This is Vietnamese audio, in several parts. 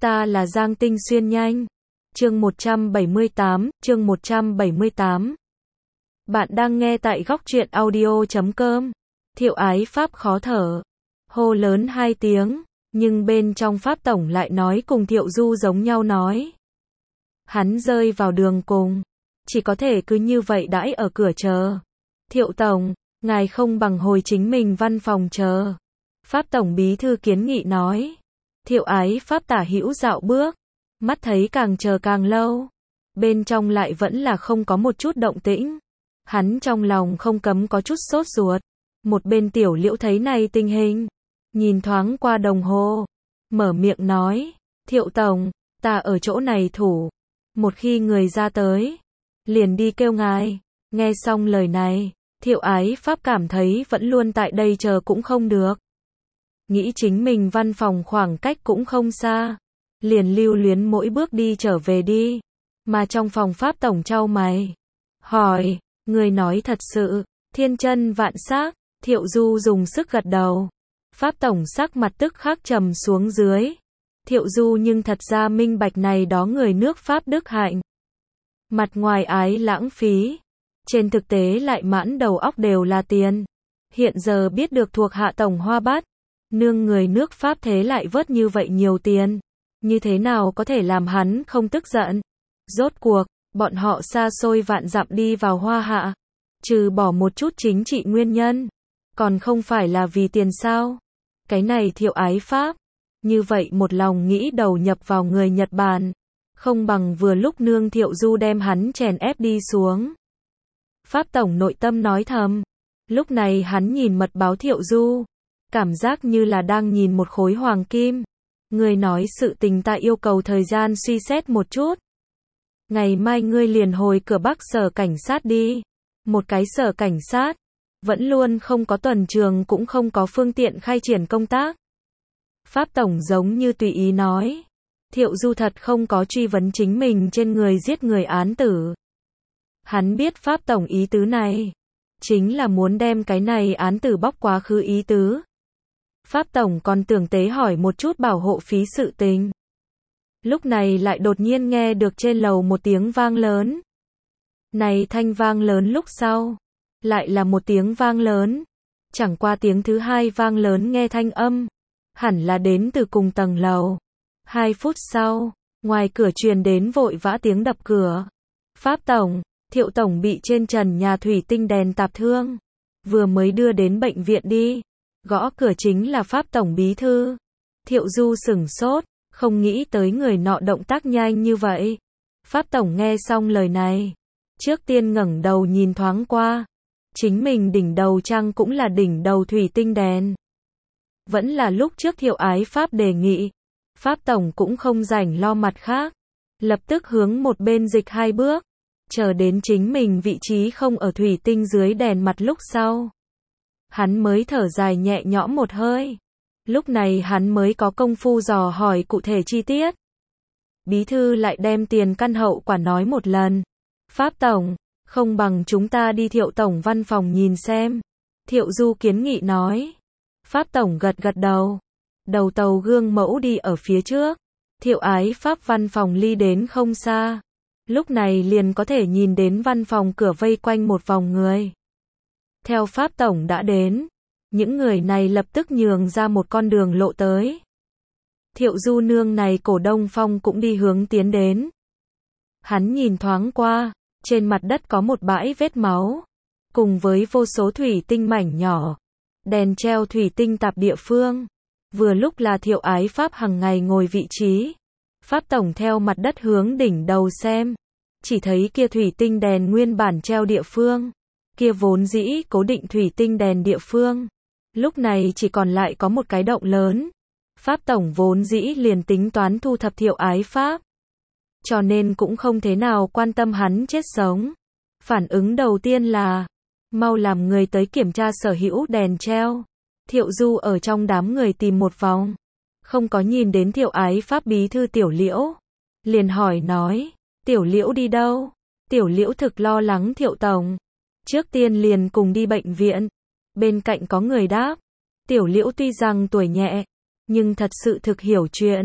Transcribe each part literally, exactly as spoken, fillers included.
ta là Giang Tinh Xuyên nhanh. Chương một trăm bảy mươi tám, chương một trăm bảy mươi tám. Bạn đang nghe tại góc truyện audio chấm com. Thiệu Ái Pháp khó thở, hô lớn hai tiếng, nhưng bên trong Pháp Tổng lại nói cùng Thiệu Du giống nhau nói. Hắn rơi vào đường cùng, chỉ có thể cứ như vậy đãi ở cửa chờ. Thiệu Tổng, ngài không bằng hồi chính mình văn phòng chờ. Pháp Tổng bí thư kiến nghị nói. Thiệu Ái Pháp tả hữu dạo bước, mắt thấy càng chờ càng lâu, bên trong lại vẫn là không có một chút động tĩnh. Hắn trong lòng không cấm có chút sốt ruột. Một bên Tiểu Liễu thấy này tình hình, nhìn thoáng qua đồng hồ, mở miệng nói, Thiệu Tổng, ta ở chỗ này thủ, một khi người ra tới, liền đi kêu ngài. Nghe xong lời này, Thiệu Ái Pháp cảm thấy vẫn luôn tại đây chờ cũng không được. Nghĩ chính mình văn phòng khoảng cách cũng không xa, liền lưu luyến mỗi bước đi trở về đi. Mà trong phòng Pháp Tổng chau mày, hỏi, người nói thật sự, thiên chân vạn xác. Thiệu Du dùng sức gật đầu. Pháp Tổng sắc mặt tức khắc trầm xuống dưới. Thiệu Du nhưng thật ra minh bạch này đó người nước Pháp đức hạnh. Mặt ngoài ái lãng phí, trên thực tế lại mãn đầu óc đều là tiền. Hiện giờ biết được thuộc hạ Tổng Hoa Bát, nương người nước Pháp thế lại vớt như vậy nhiều tiền, như thế nào có thể làm hắn không tức giận. Rốt cuộc, bọn họ xa xôi vạn dặm đi vào Hoa Hạ, trừ bỏ một chút chính trị nguyên nhân, còn không phải là vì tiền sao? Cái này Thiệu Ái Pháp, như vậy một lòng nghĩ đầu nhập vào người Nhật Bản, không bằng vừa lúc nương Thiệu Du đem hắn chèn ép đi xuống. Pháp Tổng nội tâm nói thầm, lúc này hắn nhìn mật báo Thiệu Du, cảm giác như là đang nhìn một khối hoàng kim. Người nói sự tình ta yêu cầu thời gian suy xét một chút. Ngày mai ngươi liền hồi cửa Bắc sở cảnh sát đi. Một cái sở cảnh sát, vẫn luôn không có tuần trường cũng không có phương tiện khai triển công tác. Pháp Tổng giống như tùy ý nói. Thiệu Du thật không có truy vấn chính mình trên người giết người án tử. Hắn biết Pháp Tổng ý tứ này, chính là muốn đem cái này án tử bóc quá khứ ý tứ. Pháp Tổng còn tưởng tế hỏi một chút bảo hộ phí sự tình. Lúc này lại đột nhiên nghe được trên lầu một tiếng vang lớn. Này thanh vang lớn lúc sau, lại là một tiếng vang lớn. Chẳng qua tiếng thứ hai vang lớn nghe thanh âm, hẳn là đến từ cùng tầng lầu. Hai phút sau, ngoài cửa truyền đến vội vã tiếng đập cửa. Pháp Tổng, Thiệu Tổng bị trên trần nhà thủy tinh đèn tạp thương, vừa mới đưa đến bệnh viện đi. Gõ cửa chính là Pháp Tổng bí thư. Thiệu Du sửng sốt, không nghĩ tới người nọ động tác nhanh như vậy. Pháp Tổng nghe xong lời này, trước tiên ngẩng đầu nhìn thoáng qua, chính mình đỉnh đầu chăng cũng là đỉnh đầu thủy tinh đèn. Vẫn là lúc trước Thiệu Ái Pháp đề nghị, Pháp Tổng cũng không rảnh lo mặt khác, lập tức hướng một bên dịch hai bước, chờ đến chính mình vị trí không ở thủy tinh dưới đèn mặt lúc sau. Hắn mới thở dài nhẹ nhõm một hơi. Lúc này hắn mới có công phu dò hỏi cụ thể chi tiết. Bí thư lại đem tiền căn hậu quả nói một lần. Pháp Tổng, không bằng chúng ta đi Thiệu Tổng văn phòng nhìn xem. Thiệu Du kiến nghị nói. Pháp Tổng gật gật đầu. Đầu tàu gương mẫu đi ở phía trước. Thiệu Ái Pháp văn phòng ly đến không xa. Lúc này liền có thể nhìn đến văn phòng cửa vây quanh một vòng người. Theo Pháp Tổng đã đến, những người này lập tức nhường ra một con đường lộ tới. Thiệu Du nương này cổ Đông Phong cũng đi hướng tiến đến. Hắn nhìn thoáng qua, trên mặt đất có một bãi vết máu, cùng với vô số thủy tinh mảnh nhỏ, đèn treo thủy tinh tạp địa phương. Vừa lúc là Thiệu Ái Pháp hàng ngày ngồi vị trí. Pháp Tổng theo mặt đất hướng đỉnh đầu xem, chỉ thấy kia thủy tinh đèn nguyên bản treo địa phương, kia vốn dĩ cố định thủy tinh đèn địa phương, lúc này chỉ còn lại có một cái động lớn. Pháp Tổng vốn dĩ liền tính toán thu thập Thiệu Ái Pháp, cho nên cũng không thế nào quan tâm hắn chết sống. Phản ứng đầu tiên là, mau làm người tới kiểm tra sở hữu đèn treo. Thiệu Du ở trong đám người tìm một vòng, không có nhìn đến Thiệu Ái Pháp bí thư Tiểu Liễu. Liền hỏi nói, Tiểu Liễu đi đâu? Tiểu Liễu thực lo lắng Thiệu Tổng. Trước tiên liền cùng đi bệnh viện. Bên cạnh có người đáp. Tiểu Liễu tuy rằng tuổi nhẹ, nhưng thật sự thực hiểu chuyện.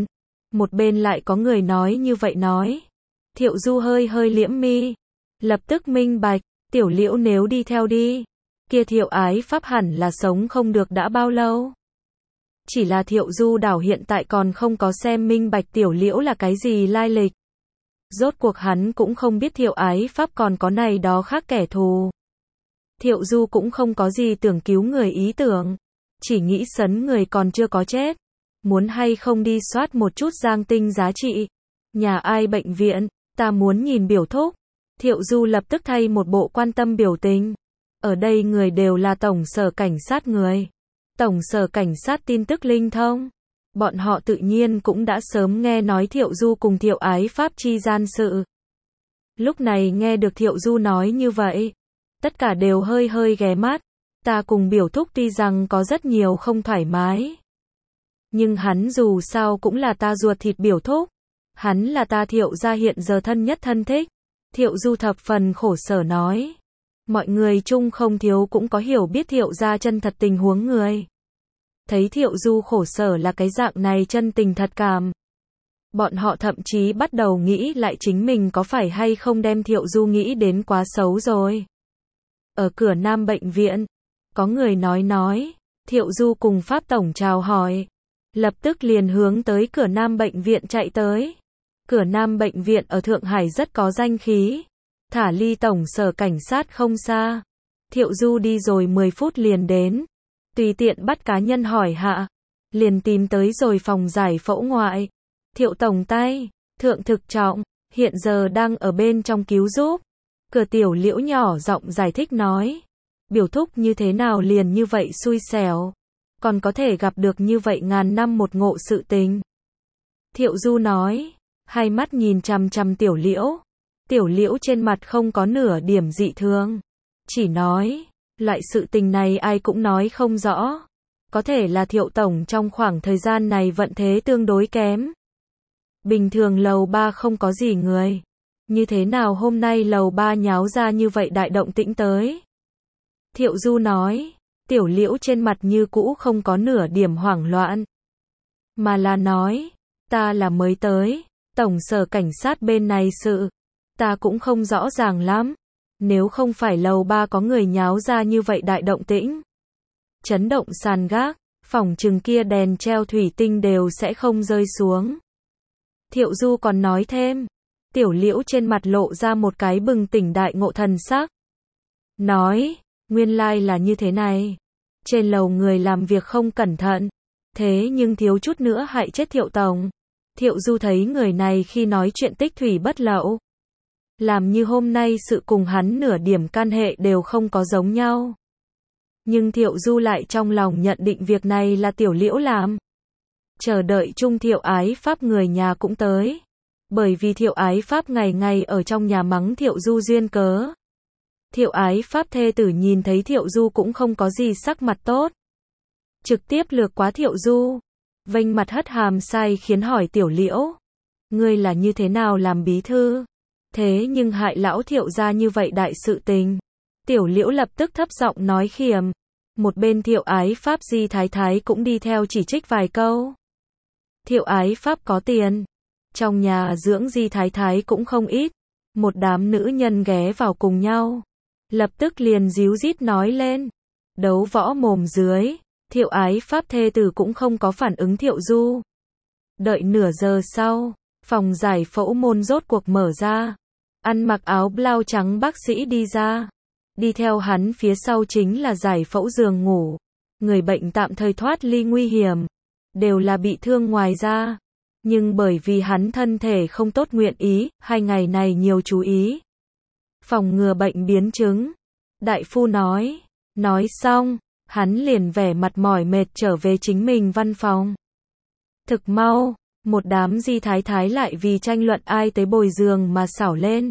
Một bên lại có người nói như vậy nói. Thiệu Du hơi hơi liễm mi. Lập tức minh bạch, Tiểu Liễu nếu đi theo đi. Kia Thiệu Ái Pháp hẳn là sống không được đã bao lâu. Chỉ là Thiệu Du đảo hiện tại còn không có xem minh bạch Tiểu Liễu là cái gì lai lịch. Rốt cuộc hắn cũng không biết Thiệu Ái Pháp còn có này đó khác kẻ thù. Thiệu Du cũng không có gì tưởng cứu người ý tưởng. Chỉ nghĩ sấn người còn chưa có chết. Muốn hay không đi soát một chút Giang Tinh giá trị. Nhà ai bệnh viện, ta muốn nhìn biểu thúc. Thiệu Du lập tức thay một bộ quan tâm biểu tình. Ở đây người đều là tổng sở cảnh sát người. Tổng sở cảnh sát tin tức linh thông. Bọn họ tự nhiên cũng đã sớm nghe nói Thiệu Du cùng Thiệu Ái Pháp chi gian sự. Lúc này nghe được Thiệu Du nói như vậy. Tất cả đều hơi hơi ghé mắt. Ta cùng biểu thúc tuy rằng có rất nhiều không thoải mái. Nhưng hắn dù sao cũng là ta ruột thịt biểu thúc. Hắn là ta Thiệu gia hiện giờ thân nhất thân thích. Thiệu Du thập phần khổ sở nói. Mọi người chung không thiếu cũng có hiểu biết Thiệu gia chân thật tình huống người. Thấy Thiệu Du khổ sở là cái dạng này chân tình thật cảm. Bọn họ thậm chí bắt đầu nghĩ lại chính mình có phải hay không đem Thiệu Du nghĩ đến quá xấu rồi. Ở cửa Nam bệnh viện, có người nói nói, Thiệu Du cùng Pháp Tổng chào hỏi. Lập tức liền hướng tới cửa Nam bệnh viện chạy tới. Cửa Nam bệnh viện ở Thượng Hải rất có danh khí. Thả ly tổng sở cảnh sát không xa. Thiệu Du đi rồi mười phút liền đến. Tùy tiện bắt cá nhân hỏi hạ. Liền tìm tới rồi phòng giải phẫu ngoại. Thiệu Tổng tay, thượng thực trọng, hiện giờ đang ở bên trong cứu giúp. Cửa Tiểu Liễu nhỏ giọng giải thích nói. Biểu thúc như thế nào liền như vậy xui xẻo. Còn có thể gặp được như vậy ngàn năm một ngộ sự tình. Thiệu Du nói. Hai mắt nhìn chằm chằm Tiểu Liễu. Tiểu Liễu trên mặt không có nửa điểm dị thường. Chỉ nói, loại sự tình này ai cũng nói không rõ. Có thể là Thiệu Tổng trong khoảng thời gian này vận thế tương đối kém. Bình thường lầu ba không có gì người. Như thế nào hôm nay lầu ba nháo ra như vậy đại động tĩnh tới. Thiệu Du nói, Tiểu Liễu trên mặt như cũ không có nửa điểm hoảng loạn. Mà là nói, ta là mới tới, tổng sở cảnh sát bên này sự. Ta cũng không rõ ràng lắm. Nếu không phải lầu ba có người nháo ra như vậy đại động tĩnh. Chấn động sàn gác, phòng chừng kia đèn treo thủy tinh đều sẽ không rơi xuống. Thiệu Du còn nói thêm. Tiểu Liễu trên mặt lộ ra một cái bừng tỉnh đại ngộ thần sắc. Nói, nguyên lai là như thế này. Trên lầu người làm việc không cẩn thận. Thế nhưng thiếu chút nữa hại chết Thiệu Tổng. Thiệu Du thấy người này khi nói chuyện tích thủy bất lậu. Làm như hôm nay sự cùng hắn nửa điểm can hệ đều không có giống nhau. Nhưng Thiệu Du lại trong lòng nhận định việc này là Tiểu Liễu làm. Chờ đợi chung Thiệu Ái Pháp người nhà cũng tới. Bởi vì Thiệu Ái Pháp ngày ngày ở trong nhà mắng Thiệu Du duyên cớ. Thiệu Ái Pháp thê tử nhìn thấy Thiệu Du cũng không có gì sắc mặt tốt. Trực tiếp lược quá Thiệu Du. Vênh mặt hất hàm sai khiến hỏi Tiểu Liễu. Ngươi là như thế nào làm bí thư? Thế nhưng hại lão Thiệu ra như vậy đại sự tình. Tiểu Liễu lập tức thấp giọng nói khiểm. Một bên Thiệu Ái Pháp Di Thái Thái cũng đi theo chỉ trích vài câu. Thiệu Ái Pháp có tiền. Trong nhà dưỡng Di Thái Thái cũng không ít. Một đám nữ nhân ghé vào cùng nhau. Lập tức liền díu dít nói lên. Đấu võ mồm dưới. Thiệu Ái Pháp thê tử cũng không có phản ứng Thiệu Du. Đợi nửa giờ sau. Phòng giải phẫu môn rốt cuộc mở ra. Ăn mặc áo blau trắng bác sĩ đi ra. Đi theo hắn phía sau chính là giải phẫu giường ngủ. Người bệnh tạm thời thoát ly nguy hiểm. Đều là bị thương ngoài da. Nhưng bởi vì hắn thân thể không tốt nguyện ý, hai ngày này nhiều chú ý. Phòng ngừa bệnh biến chứng. Đại phu nói. Nói xong, hắn liền vẻ mặt mỏi mệt trở về chính mình văn phòng. Thực mau. Một đám Di Thái Thái lại vì tranh luận ai tới bồi giường mà xảo lên.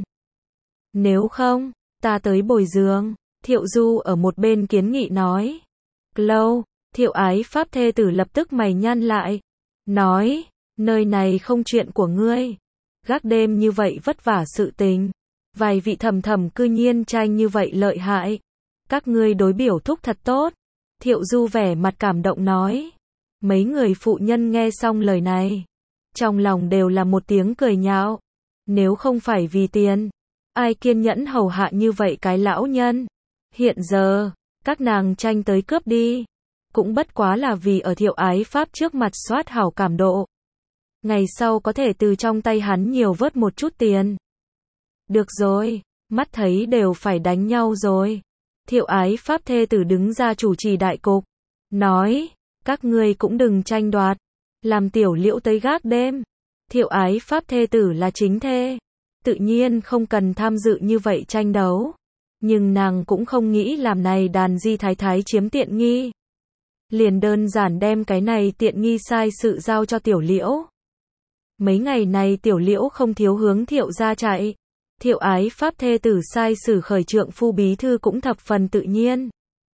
Nếu không, ta tới bồi giường. Thiệu Du ở một bên kiến nghị nói. Lâu, Thiệu Ái Pháp thê tử lập tức mày nhăn lại. Nói, nơi này không chuyện của ngươi. Gác đêm như vậy vất vả sự tình. Vài vị thầm thầm cư nhiên tranh như vậy lợi hại. Các ngươi đối biểu thúc thật tốt. Thiệu Du vẻ mặt cảm động nói. Mấy người phụ nhân nghe xong lời này. trong lòng đều là một tiếng cười nhạo. Nếu không phải vì tiền, ai kiên nhẫn hầu hạ như vậy cái lão nhân. Hiện giờ, các nàng tranh tới cướp đi, cũng bất quá là vì ở Thiệu Ái Pháp trước mặt soát hảo cảm độ. Ngày sau có thể từ trong tay hắn nhiều vớt một chút tiền. Được rồi, mắt thấy đều phải đánh nhau rồi. Thiệu Ái Pháp thê tử đứng ra chủ trì đại cục, nói, các ngươi cũng đừng tranh đoạt, làm Tiểu Liễu tới gác đêm. Thiệu Ái Pháp thê tử là chính thê, tự nhiên không cần tham dự như vậy tranh đấu. Nhưng nàng cũng không nghĩ làm này đàn di thái thái chiếm tiện nghi. Liền đơn giản đem cái này tiện nghi sai sự giao cho Tiểu Liễu. Mấy ngày này Tiểu Liễu không thiếu hướng Thiệu gia chạy. Thiệu Ái Pháp thê tử sai sử khởi trượng phu bí thư cũng thập phần tự nhiên.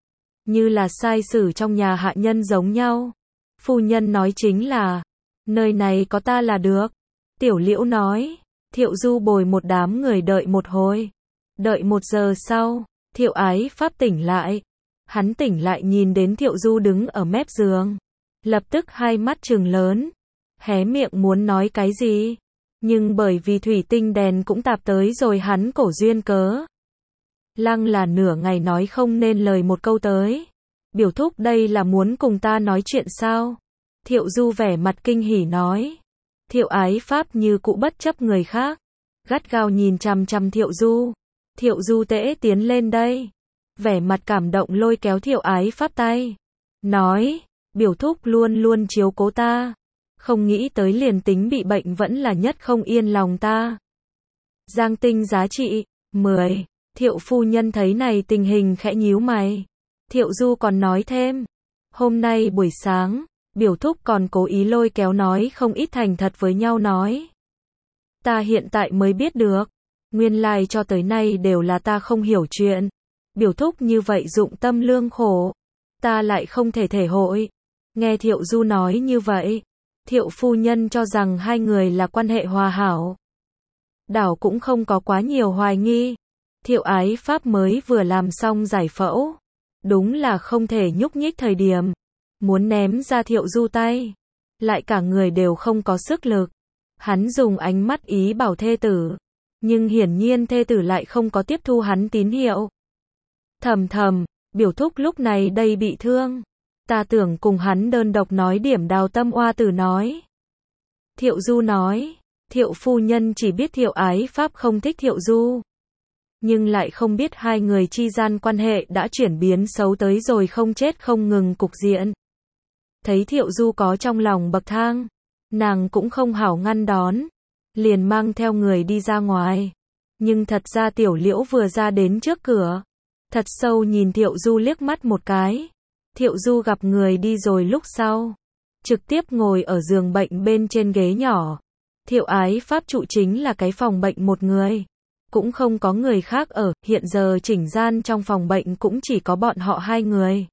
Như là sai sử trong nhà hạ nhân giống nhau. Phu nhân nói chính là, nơi này có ta là được. Tiểu Liễu nói, Thiệu Du bồi một đám người đợi một hồi. Đợi một giờ sau, Thiệu Ái Pháp tỉnh lại. Hắn tỉnh lại nhìn đến Thiệu Du đứng ở mép giường. Lập tức hai mắt trừng lớn. Hé miệng muốn nói cái gì. Nhưng bởi vì thủy tinh đèn cũng tạp tới rồi hắn cổ duyên cớ. Lăng là nửa ngày nói không nên lời một câu tới. Biểu thúc đây là muốn cùng ta nói chuyện sao? Thiệu Du vẻ mặt kinh hỉ nói. Thiệu Ái Pháp như cũ bất chấp người khác. Gắt gao nhìn chằm chằm Thiệu Du. Thiệu Du tễ tiến lên đây. Vẻ mặt cảm động lôi kéo Thiệu Ái Pháp tay. Nói, biểu thúc luôn luôn chiếu cố ta. Không nghĩ tới liền tính bị bệnh vẫn là nhất không yên lòng ta. Giang tinh giá trị, mười. Thiệu phu nhân thấy này tình hình khẽ nhíu mày. Thiệu Du còn nói thêm. Hôm nay buổi sáng, biểu thúc còn cố ý lôi kéo nói không ít thành thật với nhau nói. Ta hiện tại mới biết được. Nguyên lai cho tới nay đều là ta không hiểu chuyện. Biểu thúc như vậy dụng tâm lương khổ. Ta lại không thể thể hội. Nghe Thiệu Du nói như vậy. Thiệu phu nhân cho rằng hai người là quan hệ hòa hảo. Đảo cũng không có quá nhiều hoài nghi. Thiệu Ái Pháp mới vừa làm xong giải phẫu. Đúng là không thể nhúc nhích thời điểm. Muốn ném ra Thiệu Du tay. Lại cả người đều không có sức lực. Hắn dùng ánh mắt ý bảo thê tử. Nhưng hiển nhiên thê tử lại không có tiếp thu hắn tín hiệu. Thầm thầm, biểu thúc lúc này đây bị thương. Ta tưởng cùng hắn đơn độc nói điểm đào tâm oa tử nói. Thiệu Du nói, Thiệu phu nhân chỉ biết Thiệu Ái Pháp không thích Thiệu Du. Nhưng lại không biết hai người chi gian quan hệ đã chuyển biến xấu tới rồi không chết không ngừng cục diện. Thấy Thiệu Du có trong lòng bậc thang, nàng cũng không hảo ngăn đón. Liền mang theo người đi ra ngoài. Nhưng thật ra Tiểu Liễu vừa ra đến trước cửa. Thật sâu nhìn Thiệu Du liếc mắt một cái. Thiệu Du gặp người đi rồi lúc sau. Trực tiếp ngồi ở giường bệnh bên trên ghế nhỏ. Thiệu Ái Pháp trụ chính là cái phòng bệnh một người. Cũng không có người khác ở, hiện giờ chỉnh gian trong phòng bệnh cũng chỉ có bọn họ hai người.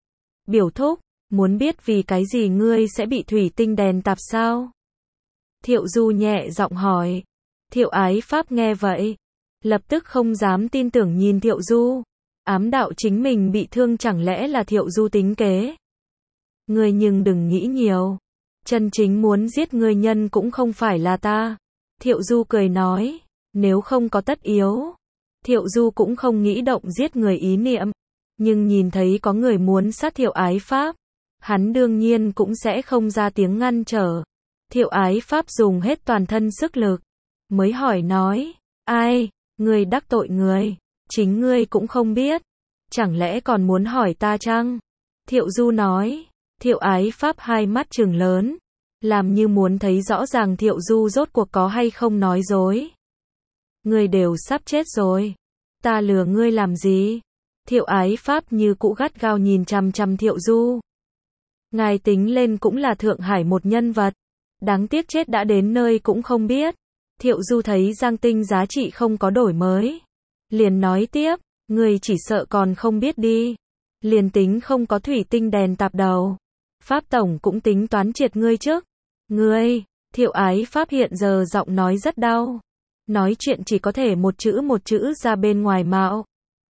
Biểu thúc, muốn biết vì cái gì ngươi sẽ bị thủy tinh đèn tạp sao? Thiệu Du nhẹ giọng hỏi. Thiệu Ái Pháp nghe vậy. Lập tức không dám tin tưởng nhìn Thiệu Du. Ám đạo chính mình bị thương chẳng lẽ là Thiệu Du tính kế. Ngươi nhưng đừng nghĩ nhiều. Chân chính muốn giết ngươi nhân cũng không phải là ta. Thiệu Du cười nói. Nếu không có tất yếu. Thiệu Du cũng không nghĩ động giết người ý niệm. Nhưng nhìn thấy có người muốn sát Thiệu Ái Pháp. Hắn đương nhiên cũng sẽ không ra tiếng ngăn trở. Thiệu Ái Pháp dùng hết toàn thân sức lực. Mới hỏi nói. Ai, ngươi đắc tội người. Chính ngươi cũng không biết. Chẳng lẽ còn muốn hỏi ta chăng? Thiệu Du nói. Thiệu Ái Pháp hai mắt trừng lớn. Làm như muốn thấy rõ ràng Thiệu Du rốt cuộc có hay không nói dối. Ngươi đều sắp chết rồi. Ta lừa ngươi làm gì? Thiệu Ái Pháp như cũ gắt gao nhìn chằm chằm Thiệu Du. Ngài tính lên cũng là Thượng Hải một nhân vật. Đáng tiếc chết đã đến nơi cũng không biết. Thiệu Du thấy Giang Tinh giá trị không có đổi mới. Liền nói tiếp, ngươi chỉ sợ còn không biết đi. Liền tính không có thủy tinh đèn tạp đầu. Pháp Tổng cũng tính toán triệt ngươi trước. Ngươi, Thiệu Ái Pháp hiện giờ giọng nói rất đau. Nói chuyện chỉ có thể một chữ một chữ ra bên ngoài mạo.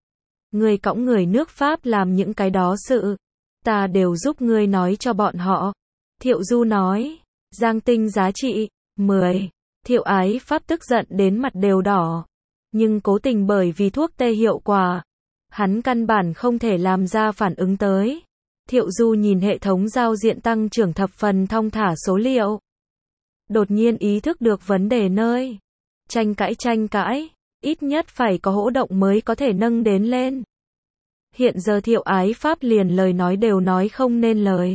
Ngươi cõng người nước Pháp làm những cái đó sự. Ta đều giúp ngươi nói cho bọn họ. Thiệu Du nói. Giang tinh giá trị, mười. Thiệu Ái Pháp tức giận đến mặt đều đỏ. Nhưng cố tình bởi vì thuốc tê hiệu quả, hắn căn bản không thể làm ra phản ứng tới. Thiệu Du nhìn hệ thống giao diện tăng trưởng thập phần thong thả số liệu. Đột nhiên ý thức được vấn đề nơi. Tranh cãi tranh cãi, ít nhất phải có hỗ động mới có thể nâng đến lên. Hiện giờ Thiệu Ái Pháp liền lời nói đều nói không nên lời.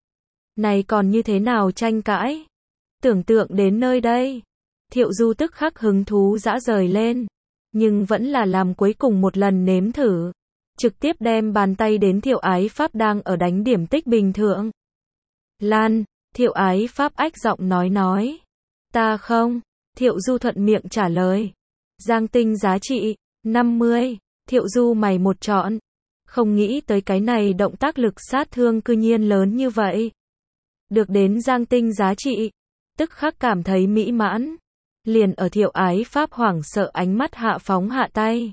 Này còn như thế nào tranh cãi? Tưởng tượng đến nơi đây, Thiệu Du tức khắc hứng thú dã rời lên, nhưng vẫn là làm cuối cùng một lần nếm thử, trực tiếp đem bàn tay đến Thiệu Ái Pháp đang ở đánh điểm tích bình thượng. Lan, Thiệu Ái Pháp ách giọng nói nói. Ta không, Thiệu Du thuận miệng trả lời. Giang tinh giá trị, năm mươi, Thiệu Du mày một trọn. Không nghĩ tới cái này động tác lực sát thương cư nhiên lớn như vậy. Được đến Giang tinh giá trị, tức khắc cảm thấy mỹ mãn. Liền ở Thiệu Ái Pháp hoảng sợ ánh mắt hạ phóng hạ tay.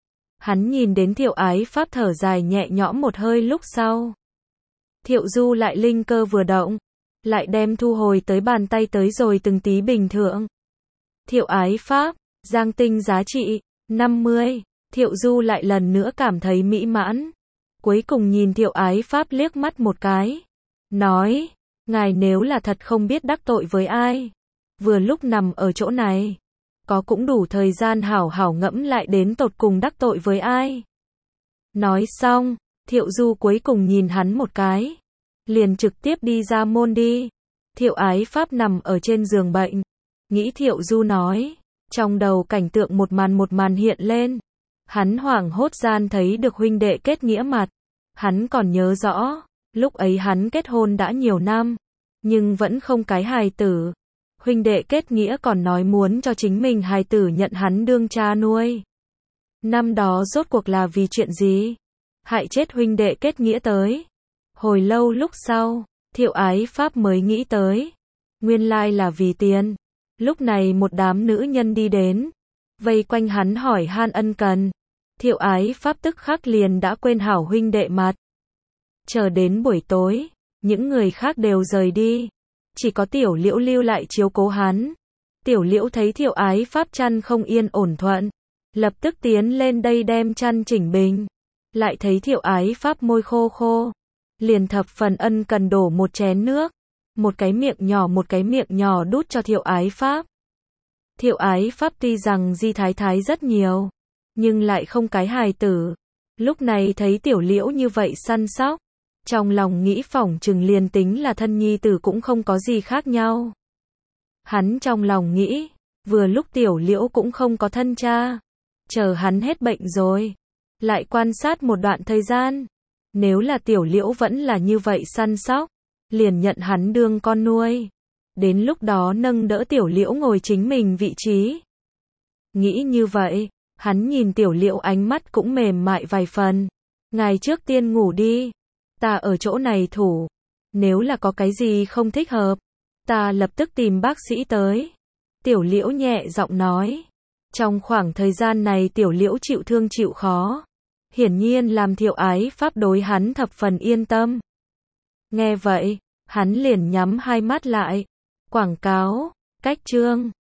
Hắn nhìn đến Thiệu Ái Pháp thở dài nhẹ nhõm một hơi lúc sau. Thiệu Du lại linh cơ vừa động, lại đem thu hồi tới bàn tay tới rồi từng tí bình thượng. Thiệu Ái Pháp, Giang tinh giá trị, năm mươi, Thiệu Du lại lần nữa cảm thấy mỹ mãn. Cuối cùng nhìn Thiệu Ái Pháp liếc mắt một cái. Nói, ngài nếu là thật không biết đắc tội với ai, vừa lúc nằm ở chỗ này, có cũng đủ thời gian hảo hảo ngẫm lại đến tột cùng đắc tội với ai. Nói xong, Thiệu Du cuối cùng nhìn hắn một cái, liền trực tiếp đi ra môn đi. Thiệu Ái Pháp nằm ở trên giường bệnh, nghĩ Thiệu Du nói, trong đầu cảnh tượng một màn một màn hiện lên. Hắn hoảng hốt gian thấy được huynh đệ kết nghĩa mặt. Hắn còn nhớ rõ, lúc ấy hắn kết hôn đã nhiều năm, nhưng vẫn không cái hài tử. Huynh đệ kết nghĩa còn nói muốn cho chính mình hài tử nhận hắn đương cha nuôi. Năm đó rốt cuộc là vì chuyện gì? Hại chết huynh đệ kết nghĩa tới. Hồi lâu lúc sau, Thiệu Ái Pháp mới nghĩ tới. Nguyên lai là vì tiền. Lúc này một đám nữ nhân đi đến, vây quanh hắn hỏi han ân cần. Thiệu Ái Pháp tức khắc liền đã quên hảo huynh đệ mặt. Chờ đến buổi tối, những người khác đều rời đi. Chỉ có Tiểu Liễu lưu lại chiếu cố hắn. Tiểu Liễu thấy Thiệu Ái Pháp chăn không yên ổn thuận, lập tức tiến lên đây đem chăn chỉnh bình. Lại thấy Thiệu Ái Pháp môi khô khô, liền thập phần ân cần đổ một chén nước, một cái miệng nhỏ một cái miệng nhỏ đút cho Thiệu Ái Pháp. Thiệu Ái Pháp tuy rằng di thái thái rất nhiều, nhưng lại không cái hài tử. Lúc này thấy Tiểu Liễu như vậy săn sóc, trong lòng nghĩ phỏng chừng liền tính là thân nhi tử cũng không có gì khác nhau. Hắn trong lòng nghĩ, vừa lúc Tiểu Liễu cũng không có thân cha, chờ hắn hết bệnh rồi, lại quan sát một đoạn thời gian. Nếu là Tiểu Liễu vẫn là như vậy săn sóc, liền nhận hắn đương con nuôi. Đến lúc đó nâng đỡ Tiểu Liễu ngồi chính mình vị trí. Nghĩ như vậy, hắn nhìn Tiểu Liễu ánh mắt cũng mềm mại vài phần. Ngài trước tiên ngủ đi, ta ở chỗ này thủ. Nếu là có cái gì không thích hợp, ta lập tức tìm bác sĩ tới. Tiểu Liễu nhẹ giọng nói. Trong khoảng thời gian này Tiểu Liễu chịu thương chịu khó, hiển nhiên làm Thiệu Ái Pháp đối hắn thập phần yên tâm. Nghe vậy, hắn liền nhắm hai mắt lại. Quảng cáo, cách chương